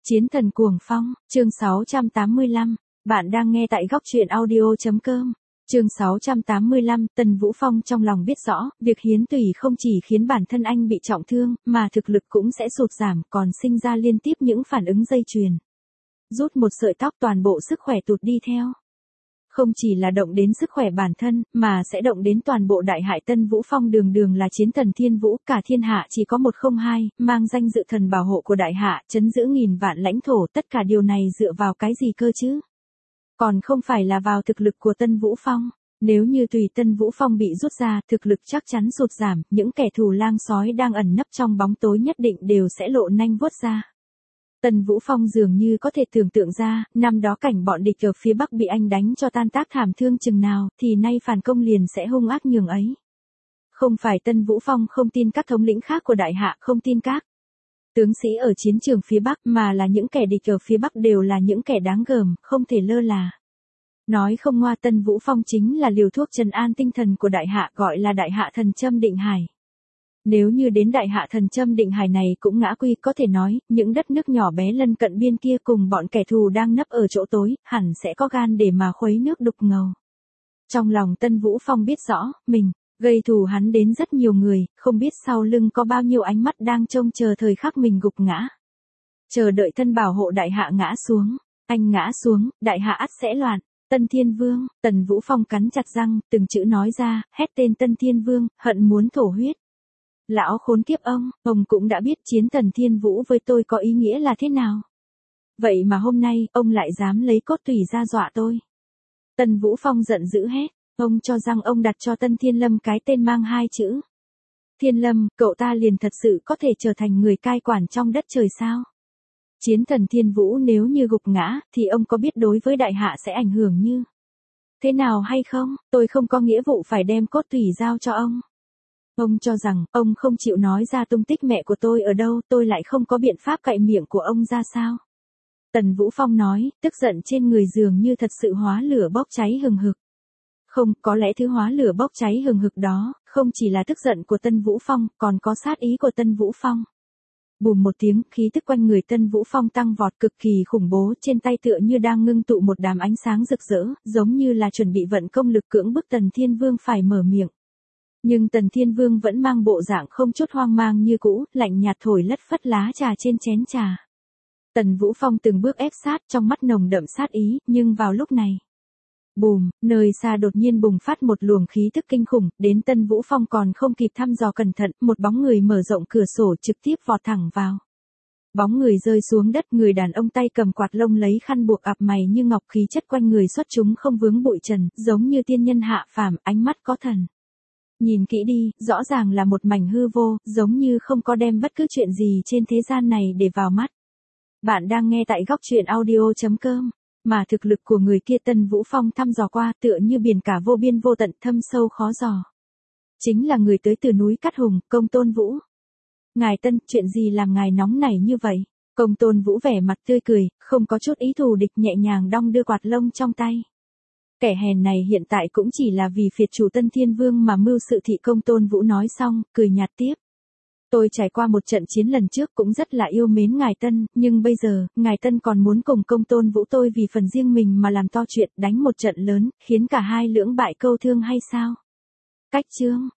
Chiến thần cuồng phong, chương 685. Bạn đang nghe tại góc truyện audio.com. Chương 685, Tần Vũ Phong trong lòng biết rõ, việc hiến tủy không chỉ khiến bản thân anh bị trọng thương, mà thực lực cũng sẽ sụt giảm, còn sinh ra liên tiếp những phản ứng dây chuyền. Rút một sợi tóc toàn bộ sức khỏe tụt đi theo. Không chỉ là động đến sức khỏe bản thân, mà sẽ động đến toàn bộ đại hải. Tân Vũ Phong đường đường là chiến thần thiên vũ, cả thiên hạ chỉ có một không hai, mang danh dự thần bảo hộ của đại hạ, trấn giữ nghìn vạn lãnh thổ, tất cả điều này dựa vào cái gì cơ chứ? Còn không phải là vào thực lực của Tân Vũ Phong. Nếu như tùy Tân Vũ Phong bị rút ra, thực lực chắc chắn sụt giảm, những kẻ thù lang sói đang ẩn nấp trong bóng tối nhất định đều sẽ lộ nanh vuốt ra. Tần Vũ Phong dường như có thể tưởng tượng ra, năm đó cảnh bọn địch ở phía Bắc bị anh đánh cho tan tác thảm thương chừng nào, thì nay phản công liền sẽ hung ác nhường ấy. Không phải Tân Vũ Phong không tin các thống lĩnh khác của đại hạ, không tin các tướng sĩ ở chiến trường phía Bắc, mà là những kẻ địch ở phía Bắc đều là những kẻ đáng gờm, không thể lơ là. Nói không ngoa, Tân Vũ Phong chính là liều thuốc trấn an tinh thần của đại hạ, gọi là đại hạ thần châm định hải. Nếu như đến đại hạ thần châm định hải này cũng ngã quy, có thể nói, những đất nước nhỏ bé lân cận biên kia cùng bọn kẻ thù đang nấp ở chỗ tối, hẳn sẽ có gan để mà khuấy nước đục ngầu. Trong lòng Tân Vũ Phong biết rõ, mình gây thù hắn đến rất nhiều người, không biết sau lưng có bao nhiêu ánh mắt đang trông chờ thời khắc mình gục ngã. Chờ đợi thân bảo hộ đại hạ ngã xuống, anh ngã xuống, đại hạ ắt sẽ loạn. Tân Thiên Vương, Tần Vũ Phong cắn chặt răng, từng chữ nói ra, hét tên Tân Thiên Vương, hận muốn thổ huyết. Lão khốn kiếp ông cũng đã biết chiến thần thiên vũ với tôi có ý nghĩa là thế nào. Vậy mà hôm nay, ông lại dám lấy cốt tủy ra dọa tôi. Tần Vũ Phong giận dữ hét, ông cho rằng ông đặt cho Tân Thiên Lâm cái tên mang hai chữ. Thiên Lâm, cậu ta liền thật sự có thể trở thành người cai quản trong đất trời sao? Chiến thần thiên vũ nếu như gục ngã, thì ông có biết đối với đại hạ sẽ ảnh hưởng như thế nào hay không? Tôi không có nghĩa vụ phải đem cốt tủy giao cho ông. Ông cho rằng, ông không chịu nói ra tung tích mẹ của tôi ở đâu, tôi lại không có biện pháp cạy miệng của ông ra sao? Tần Vũ Phong nói, tức giận trên người dường như thật sự hóa lửa bốc cháy hừng hực. Không, có lẽ thứ hóa lửa bốc cháy hừng hực đó, không chỉ là tức giận của Tân Vũ Phong, còn có sát ý của Tân Vũ Phong. Bùm một tiếng, khí tức quanh người Tân Vũ Phong tăng vọt cực kỳ khủng bố, trên tay tựa như đang ngưng tụ một đám ánh sáng rực rỡ, giống như là chuẩn bị vận công lực cưỡng bức Tần Thiên Vương phải mở miệng. Nhưng Tần Thiên Vương vẫn mang bộ dạng không chút hoang mang như cũ, lạnh nhạt thổi lất phất lá trà trên chén trà. Tần Vũ Phong từng bước ép sát, trong mắt nồng đậm sát ý, nhưng vào lúc này, bùm, nơi xa đột nhiên bùng phát một luồng khí tức kinh khủng, đến Tân Vũ Phong còn không kịp thăm dò cẩn thận, một bóng người mở rộng cửa sổ trực tiếp vọt thẳng vào. Bóng người rơi xuống đất, người đàn ông tay cầm quạt lông lấy khăn buộc ặp mày như ngọc, khí chất quanh người xuất chúng không vướng bụi trần, giống như tiên nhân hạ phàm, ánh mắt có thần. Nhìn kỹ đi, rõ ràng là một mảnh hư vô, giống như không có đem bất cứ chuyện gì trên thế gian này để vào mắt. Bạn đang nghe tại góc truyện audio.com. Mà thực lực của người kia Tân Vũ Phong thăm dò qua, tựa như biển cả vô biên vô tận, thâm sâu khó dò. Chính là người tới từ núi Cát Hùng, Công Tôn Vũ. Ngài Tân, chuyện gì làm ngài nóng nảy như vậy? Công Tôn Vũ vẻ mặt tươi cười, không có chút ý thù địch, nhẹ nhàng đong đưa quạt lông trong tay. Kẻ hèn này hiện tại cũng chỉ là vì phiệt chủ Tân Thiên Vương mà mưu sự thị. Công Tôn Vũ nói xong, cười nhạt tiếp. Tôi trải qua một trận chiến lần trước cũng rất là yêu mến ngài Tân, nhưng bây giờ, ngài Tân còn muốn cùng Công Tôn Vũ tôi vì phần riêng mình mà làm to chuyện, đánh một trận lớn, khiến cả hai lưỡng bại câu thương hay sao? Cách chương,